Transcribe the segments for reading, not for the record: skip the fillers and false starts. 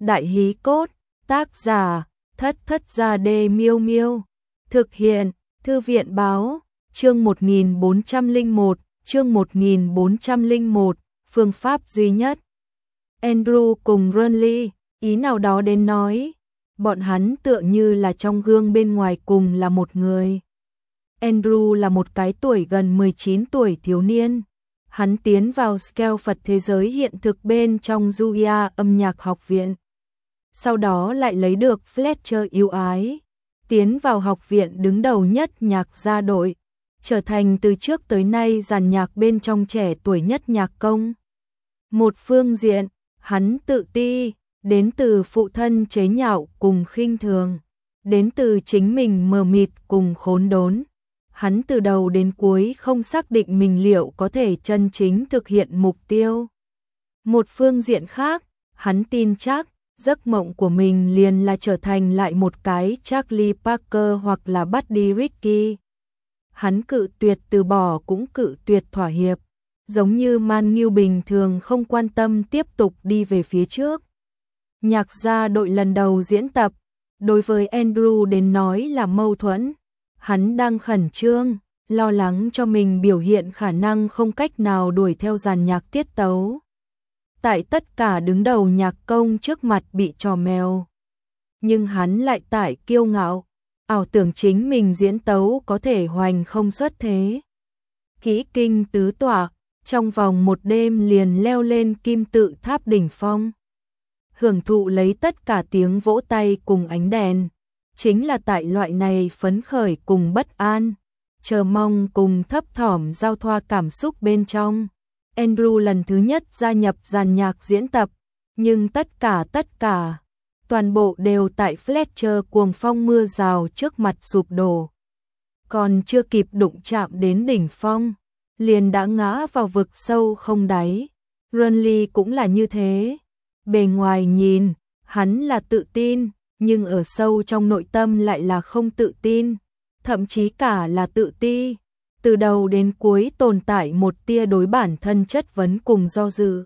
Đại hí cốt, tác giả, Thất Thất Gia Đê Miêu Miêu. Thực hiện, Thư viện báo, chương 1401, chương 1401, phương pháp duy nhất. Andrew cùng Ronly, ý nào đó đến nói, bọn hắn tựa như là trong gương bên ngoài cùng là một người. Andrew là một cái tuổi gần 19 tuổi thiếu niên. Hắn tiến vào Scale Phật thế giới hiện thực bên trong Juilliard âm nhạc học viện. Sau đó lại lấy được Fletcher yêu ái. Tiến vào học viện đứng đầu nhất nhạc gia đội. Trở thành từ trước tới nay dàn nhạc bên trong trẻ tuổi nhất nhạc công. Một phương diện, hắn tự ti, đến từ phụ thân chế nhạo cùng khinh thường. Đến từ chính mình mờ mịt cùng khốn đốn. Hắn từ đầu đến cuối không xác định mình liệu có thể chân chính thực hiện mục tiêu. Một phương diện khác, hắn tin chắc, giấc mộng của mình liền là trở thành lại một cái Charlie Parker hoặc là Buddy Ricky. Hắn cự tuyệt từ bỏ cũng cự tuyệt thỏa hiệp, giống như Man Nghiêu bình thường không quan tâm tiếp tục đi về phía trước. Nhạc gia đội lần đầu diễn tập, đối với Andrew đến nói là mâu thuẫn. Hắn đang khẩn trương, lo lắng cho mình biểu hiện khả năng không cách nào đuổi theo dàn nhạc tiết tấu. Tại tất cả đứng đầu nhạc công trước mặt bị trò mèo. Nhưng hắn lại tại kiêu ngạo, ảo tưởng chính mình diễn tấu có thể hoành không xuất thế. Kỹ kinh tứ tỏa, trong vòng một đêm liền leo lên kim tự tháp đỉnh phong. Hưởng thụ lấy tất cả tiếng vỗ tay cùng ánh đèn. Chính là tại loại này phấn khởi cùng bất an, chờ mong cùng thấp thỏm giao thoa cảm xúc bên trong. Andrew lần thứ nhất gia nhập dàn nhạc diễn tập, nhưng tất cả, toàn bộ đều tại Fletcher cuồng phong mưa rào trước mặt sụp đổ. Còn chưa kịp đụng chạm đến đỉnh phong, liền đã ngã vào vực sâu không đáy. Ronly cũng là như thế. Bề ngoài nhìn, hắn là tự tin, nhưng ở sâu trong nội tâm lại là không tự tin, thậm chí cả là tự ti. Từ đầu đến cuối tồn tại một tia đối bản thân chất vấn cùng do dự.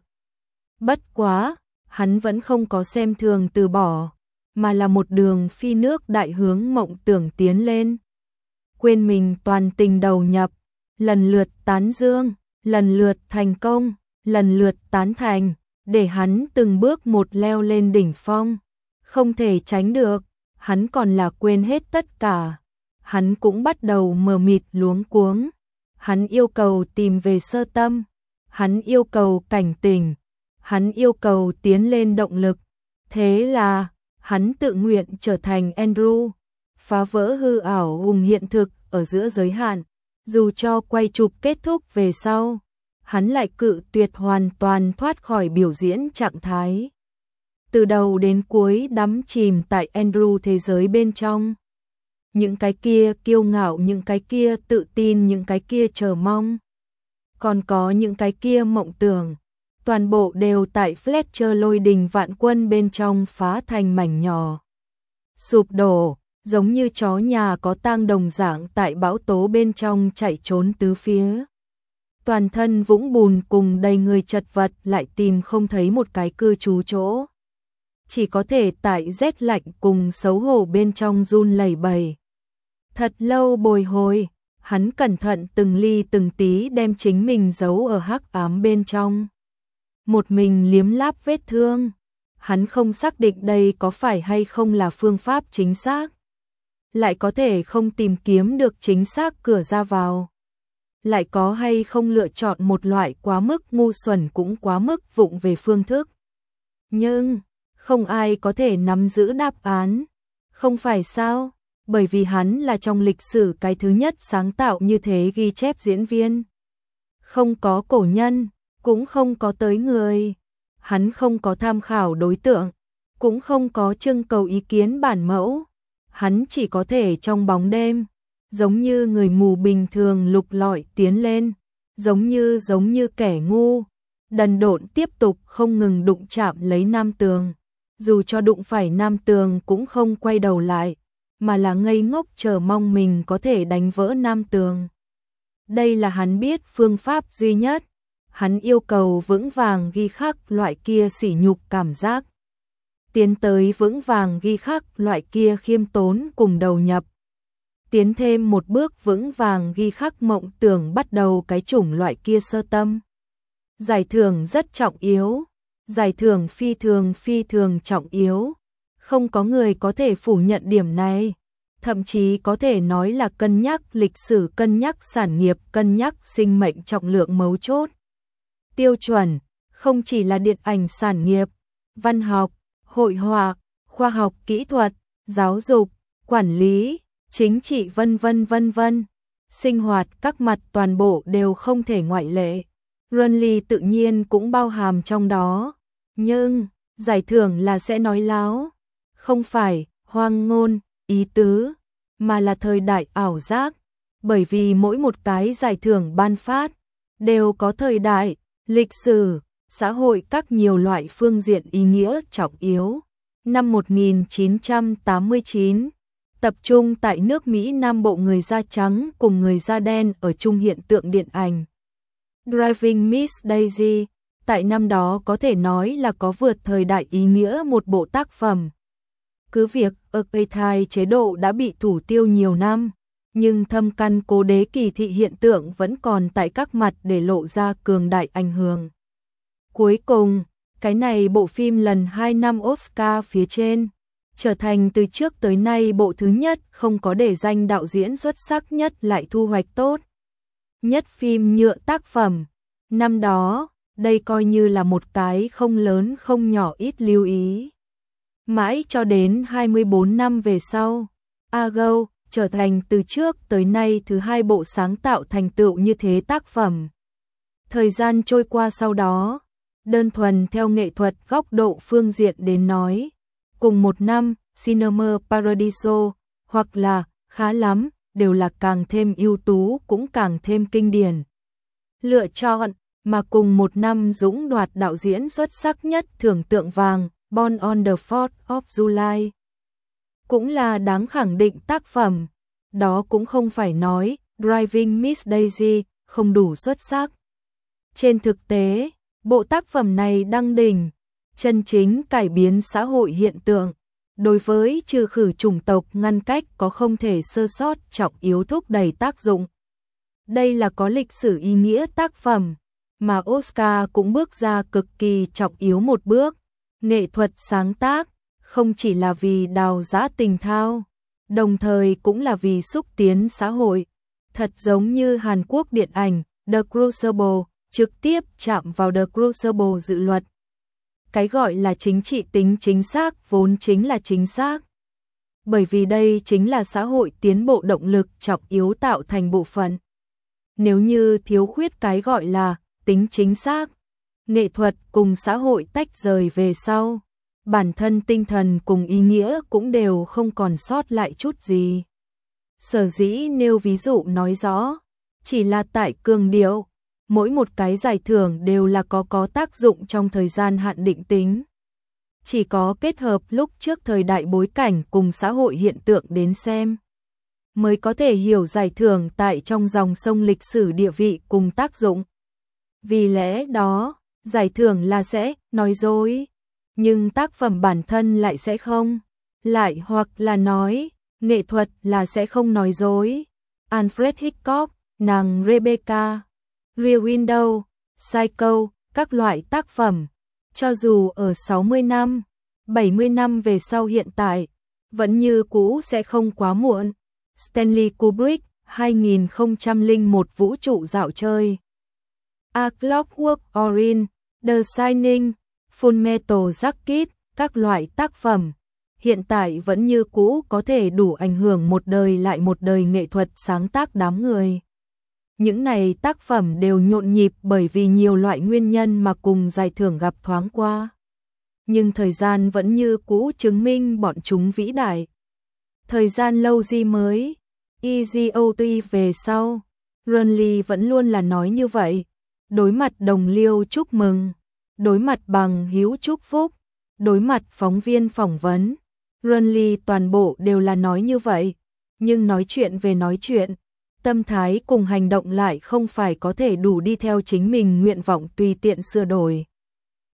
Bất quá, hắn vẫn không có xem thường từ bỏ, mà là một đường phi nước đại hướng mộng tưởng tiến lên. Quên mình toàn tình đầu nhập, lần lượt tán dương, lần lượt thành công, lần lượt tán thành, để hắn từng bước một leo lên đỉnh phong. Không thể tránh được, hắn còn là quên hết tất cả. Hắn cũng bắt đầu mờ mịt luống cuống. Hắn yêu cầu tìm về sơ tâm. Hắn yêu cầu cảnh tỉnh. Hắn yêu cầu tiến lên động lực. Thế là, hắn tự nguyện trở thành Andrew. Phá vỡ hư ảo hùng hiện thực ở giữa giới hạn. Dù cho quay chụp kết thúc về sau, hắn lại cự tuyệt hoàn toàn thoát khỏi biểu diễn trạng thái. Từ đầu đến cuối đắm chìm tại Andrew thế giới bên trong. Những cái kia kiêu ngạo, những cái kia tự tin, những cái kia chờ mong. Còn có những cái kia mộng tưởng. Toàn bộ đều tại Fletcher lôi đình vạn quân bên trong phá thành mảnh nhỏ. Sụp đổ, giống như chó nhà có tang đồng dạng tại bão tố bên trong chạy trốn tứ phía. Toàn thân vũng bùn cùng đầy người chật vật lại tìm không thấy một cái cư trú chỗ. Chỉ có thể tại rét lạnh cùng xấu hổ bên trong run lẩy bẩy. Thật lâu bồi hồi, hắn cẩn thận từng ly từng tí đem chính mình giấu ở hắc ám bên trong. Một mình liếm láp vết thương. Hắn không xác định đây có phải hay không là phương pháp chính xác. Lại có thể không tìm kiếm được chính xác cửa ra vào. Lại có hay không lựa chọn một loại quá mức ngu xuẩn cũng quá mức vụng về phương thức. Nhưng không ai có thể nắm giữ đáp án. Không phải sao? Bởi vì hắn là trong lịch sử cái thứ nhất sáng tạo như thế ghi chép diễn viên. Không có cổ nhân, cũng không có tới người. Hắn không có tham khảo đối tượng, cũng không có trưng cầu ý kiến bản mẫu. Hắn chỉ có thể trong bóng đêm, giống như người mù bình thường lục lọi tiến lên, giống như kẻ ngu, đần độn tiếp tục không ngừng đụng chạm lấy nam tường. Dù cho đụng phải nam tường cũng không quay đầu lại, mà là ngây ngốc chờ mong mình có thể đánh vỡ nam tường. Đây là hắn biết phương pháp duy nhất. Hắn yêu cầu vững vàng ghi khắc loại kia sỉ nhục cảm giác. tiến tới vững vàng ghi khắc loại kia khiêm tốn cùng đầu nhập. Tiến thêm một bước vững vàng ghi khắc mộng tưởng bắt đầu cái chủng loại kia sơ tâm. Giải thưởng rất trọng yếu, giải thưởng phi thường trọng yếu. Không có người có thể phủ nhận điểm này, thậm chí có thể nói là cân nhắc lịch sử, cân nhắc sản nghiệp, cân nhắc sinh mệnh trọng lượng mấu chốt. Tiêu chuẩn, không chỉ là điện ảnh sản nghiệp, văn học, hội họa, khoa học kỹ thuật, giáo dục, quản lý, chính trị vân vân, sinh hoạt các mặt toàn bộ đều không thể ngoại lệ. Runley tự nhiên cũng bao hàm trong đó, nhưng giải thưởng là sẽ nói láo, không phải hoang ngôn, ý tứ, mà là thời đại ảo giác, bởi vì mỗi một cái giải thưởng ban phát đều có thời đại, lịch sử, xã hội các nhiều loại phương diện ý nghĩa trọng yếu. Năm 1989, tập trung tại nước Mỹ Nam Bộ người da trắng cùng người da đen ở chung hiện tượng điện ảnh. Driving Miss Daisy, tại năm đó có thể nói là có vượt thời đại ý nghĩa một bộ tác phẩm. Cứ việc apartheid chế độ đã bị thủ tiêu nhiều năm, nhưng thâm căn cố đế kỳ thị hiện tượng vẫn còn tại các mặt để lộ ra cường đại ảnh hưởng. Cuối cùng, cái này bộ phim lần 2 năm Oscar phía trên, trở thành từ trước tới nay bộ thứ nhất không có để danh đạo diễn xuất sắc nhất lại thu hoạch tốt nhất phim nhựa tác phẩm. Năm đó, đây coi như là một cái không lớn không nhỏ ít lưu ý. Mãi cho đến 24 năm về sau, Argo trở thành từ trước tới nay thứ hai bộ sáng tạo thành tựu như thế tác phẩm. Thời gian trôi qua sau đó, đơn thuần theo nghệ thuật góc độ phương diện đến nói, cùng một năm, Cinema Paradiso, hoặc là khá lắm, đều là càng thêm ưu tú cũng càng thêm kinh điển. Lựa chọn, mà cùng một năm Dũng đoạt đạo diễn xuất sắc nhất thưởng tượng vàng, Born on the 4th of July. Cũng là đáng khẳng định tác phẩm, đó cũng không phải nói Driving Miss Daisy không đủ xuất sắc. Trên thực tế, bộ tác phẩm này đăng đỉnh, chân chính cải biến xã hội hiện tượng, đối với trừ khử chủng tộc ngăn cách có không thể sơ sót trọng yếu thúc đẩy tác dụng. Đây là có lịch sử ý nghĩa tác phẩm, mà Oscar cũng bước ra cực kỳ trọng yếu một bước. Nghệ thuật sáng tác, không chỉ là vì đào giã tình thao, đồng thời cũng là vì xúc tiến xã hội. Thật giống như Hàn Quốc điện ảnh The Crucible, trực tiếp chạm vào The Crucible dự luật. Cái gọi là chính trị tính chính xác vốn chính là chính xác. Bởi vì đây chính là xã hội tiến bộ động lực trọng yếu tạo thành bộ phận. Nếu như thiếu khuyết cái gọi là tính chính xác, nghệ thuật cùng xã hội tách rời về sau, bản thân tinh thần cùng ý nghĩa cũng đều không còn sót lại chút gì. Sở dĩ nêu ví dụ nói rõ, chỉ là tại cường điệu, mỗi một cái giải thưởng đều là có tác dụng trong thời gian hạn định tính. Chỉ có kết hợp lúc trước thời đại bối cảnh cùng xã hội hiện tượng đến xem, mới có thể hiểu giải thưởng tại trong dòng sông lịch sử địa vị cùng tác dụng. Vì lẽ đó, giải thưởng là sẽ nói dối, nhưng tác phẩm bản thân lại sẽ không, lại hoặc là nói, nghệ thuật là sẽ không nói dối. Alfred Hitchcock, nàng Rebecca, Rear Window, Psycho, các loại tác phẩm, cho dù ở 60 năm, 70 năm về sau hiện tại, vẫn như cũ sẽ không quá muộn. Stanley Kubrick, 2001 vũ trụ dạo chơi. A Clockwork Orange, The Shining, Fullmetal Jacket, các loại tác phẩm, hiện tại vẫn như cũ có thể đủ ảnh hưởng một đời lại một đời nghệ thuật sáng tác đám người. Những này tác phẩm đều nhộn nhịp bởi vì nhiều loại nguyên nhân mà cùng giải thưởng gặp thoáng qua. Nhưng thời gian vẫn như cũ chứng minh bọn chúng vĩ đại. Thời gian lâu gì mới, EGOT về sau, Runley vẫn luôn là nói như vậy. Đối mặt đồng liêu chúc mừng, đối mặt bằng hữu chúc phúc, đối mặt phóng viên phỏng vấn, Runley toàn bộ đều là nói như vậy. Nhưng nói chuyện về nói chuyện, tâm thái cùng hành động lại không phải có thể đủ đi theo chính mình nguyện vọng tùy tiện sửa đổi.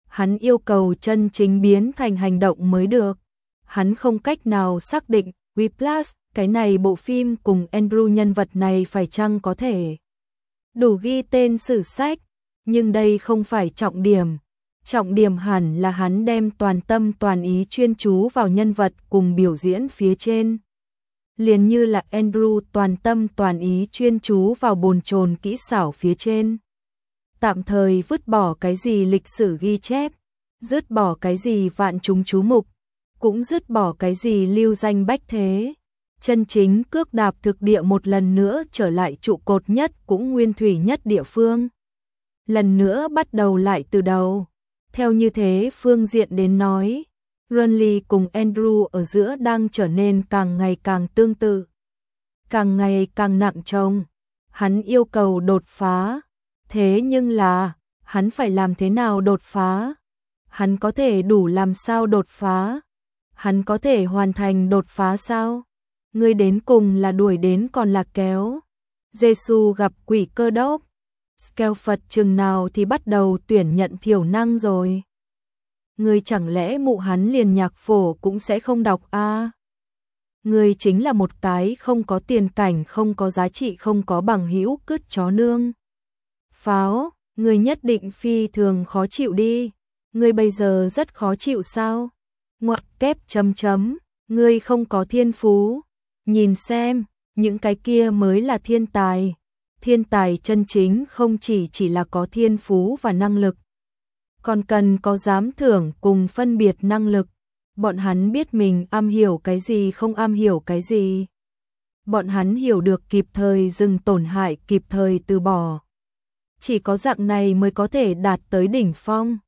Hắn yêu cầu chân chính biến thành hành động mới được. Hắn không cách nào xác định Whiplash, cái này bộ phim cùng Andrew nhân vật này phải chăng có thể đủ ghi tên sử sách, nhưng đây không phải trọng điểm. Trọng điểm hẳn là hắn đem toàn tâm toàn ý chuyên chú vào nhân vật cùng biểu diễn phía trên. Liền như là Andrew toàn tâm toàn ý chuyên chú vào bồn chồn kỹ xảo phía trên. Tạm thời vứt bỏ cái gì lịch sử ghi chép, dứt bỏ cái gì vạn chúng chú mục, cũng dứt bỏ cái gì lưu danh bách thế. Chân chính cước đạp thực địa một lần nữa trở lại trụ cột nhất cũng nguyên thủy nhất địa phương. Lần nữa bắt đầu lại từ đầu. Theo như thế phương diện đến nói, Runley cùng Andrew ở giữa đang trở nên càng ngày càng tương tự. Càng ngày càng nặng trông. Hắn yêu cầu đột phá. Thế nhưng là, hắn phải làm thế nào đột phá? Hắn có thể đủ làm sao đột phá? Hắn có thể hoàn thành đột phá sao? Ngươi đến cùng là đuổi đến còn là kéo. Giê-xu gặp quỷ cơ đốc. Scale Phật chừng nào thì bắt đầu tuyển nhận thiểu năng rồi. Ngươi chẳng lẽ mụ hắn liền nhạc phổ cũng sẽ không đọc a? Ngươi chính là một cái không có tiền cảnh, không có giá trị, không có bằng hữu cứt chó nương. Pháo, ngươi nhất định phi thường khó chịu đi. Ngươi bây giờ rất khó chịu sao? Ngoặc kép chấm chấm, ngươi không có thiên phú. Nhìn xem, những cái kia mới là thiên tài. Thiên tài chân chính không chỉ là có thiên phú và năng lực, còn cần có dám thưởng cùng phân biệt năng lực. Bọn hắn biết mình am hiểu cái gì, không am hiểu cái gì. Bọn hắn hiểu được kịp thời dừng tổn hại, kịp thời từ bỏ. Chỉ có dạng này mới có thể đạt tới đỉnh phong.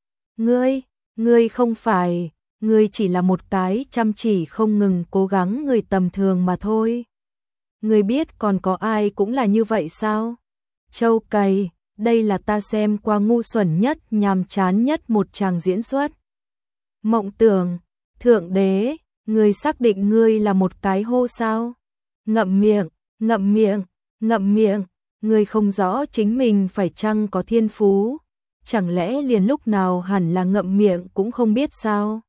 Ngươi không phải, ngươi chỉ là một cái chăm chỉ không ngừng cố gắng người tầm thường mà thôi. Ngươi biết còn có ai cũng là như vậy sao? Châu cày, đây là ta xem qua ngu xuẩn nhất, nhàm chán nhất một tràng diễn xuất. Mộng tưởng, thượng đế, ngươi xác định ngươi là một cái hô sao? Ngậm miệng, ngậm miệng, ngậm miệng, ngươi không rõ chính mình phải chăng có thiên phú, chẳng lẽ liền lúc nào hẳn là ngậm miệng cũng không biết sao?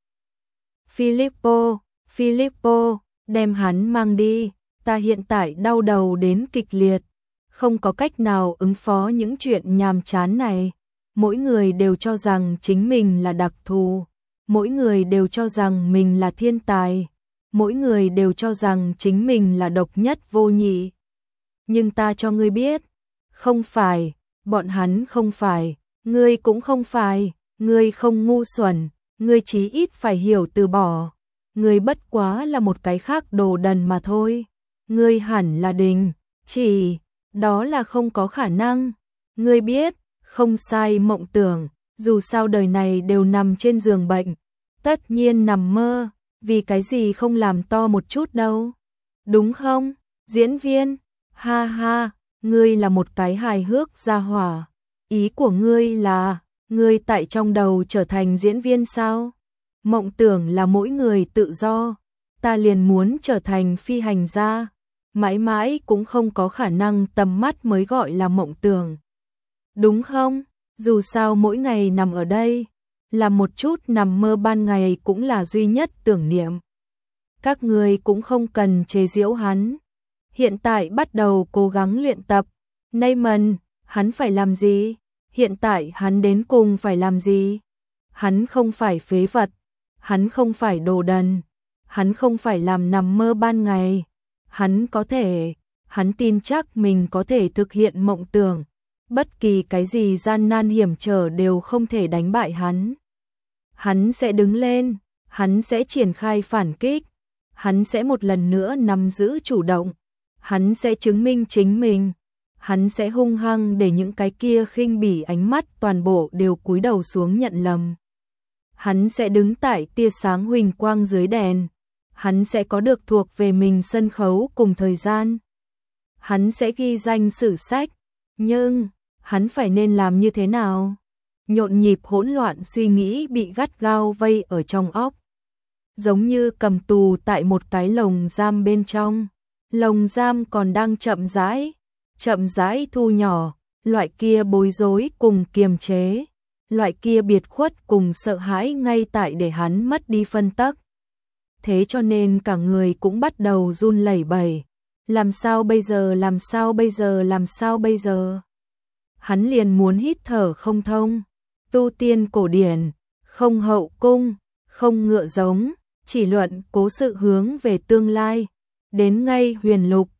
Filippo, đem hắn mang đi, ta hiện tại đau đầu đến kịch liệt, không có cách nào ứng phó những chuyện nhàm chán này. Mỗi người đều cho rằng chính mình là đặc thù, mỗi người đều cho rằng mình là thiên tài, mỗi người đều cho rằng chính mình là độc nhất vô nhị. Nhưng ta cho ngươi biết, không phải, bọn hắn không phải, ngươi cũng không phải, ngươi không ngu xuẩn, ngươi chí ít phải hiểu từ bỏ. Ngươi bất quá là một cái khác đồ đần mà thôi. Ngươi hẳn là đình, chỉ, đó là không có khả năng. Ngươi biết, không sai mộng tưởng, dù sao đời này đều nằm trên giường bệnh. Tất nhiên nằm mơ, vì cái gì không làm to một chút đâu. Đúng không, diễn viên? Ha ha, ngươi là một cái hài hước gia hỏa. Ý của ngươi là, ngươi tại trong đầu trở thành diễn viên sao? Mộng tưởng là mỗi người tự do, ta liền muốn trở thành phi hành gia, mãi mãi cũng không có khả năng, tầm mắt mới gọi là mộng tưởng. Đúng không? Dù sao mỗi ngày nằm ở đây, là một chút nằm mơ, ban ngày cũng là duy nhất tưởng niệm. Các người cũng không cần chế giễu hắn. Hiện tại bắt đầu cố gắng luyện tập. Neyman, hắn phải làm gì? Hiện tại hắn đến cùng phải làm gì? Hắn không phải phế vật. Hắn không phải đồ đần, hắn không phải làm nằm mơ ban ngày, hắn tin chắc mình có thể thực hiện mộng tưởng, bất kỳ cái gì gian nan hiểm trở đều không thể đánh bại hắn. Hắn sẽ đứng lên, hắn sẽ triển khai phản kích, hắn sẽ một lần nữa nắm giữ chủ động, hắn sẽ chứng minh chính mình, hắn sẽ hung hăng để những cái kia khinh bỉ ánh mắt toàn bộ đều cúi đầu xuống nhận lầm. Hắn sẽ đứng tại tia sáng huỳnh quang dưới đèn. Hắn sẽ có được thuộc về mình sân khấu cùng thời gian. Hắn sẽ ghi danh sử sách. Nhưng, hắn phải nên làm như thế nào? Nhộn nhịp hỗn loạn suy nghĩ bị gắt gao vây ở trong óc. Giống như cầm tù tại một cái lồng giam bên trong. Lồng giam còn đang chậm rãi thu nhỏ, loại kia bối rối cùng kiềm chế. loại kia biệt khuất cùng sợ hãi ngay tại để hắn mất đi phân tắc. Thế cho nên cả người cũng bắt đầu run lẩy bẩy. Làm sao bây giờ, làm sao bây giờ, làm sao bây giờ? Hắn liền muốn hít thở không thông. Tu tiên cổ điển, không hậu cung, không ngựa giống, chỉ luận cố sự hướng về tương lai. Đến ngay huyền lục,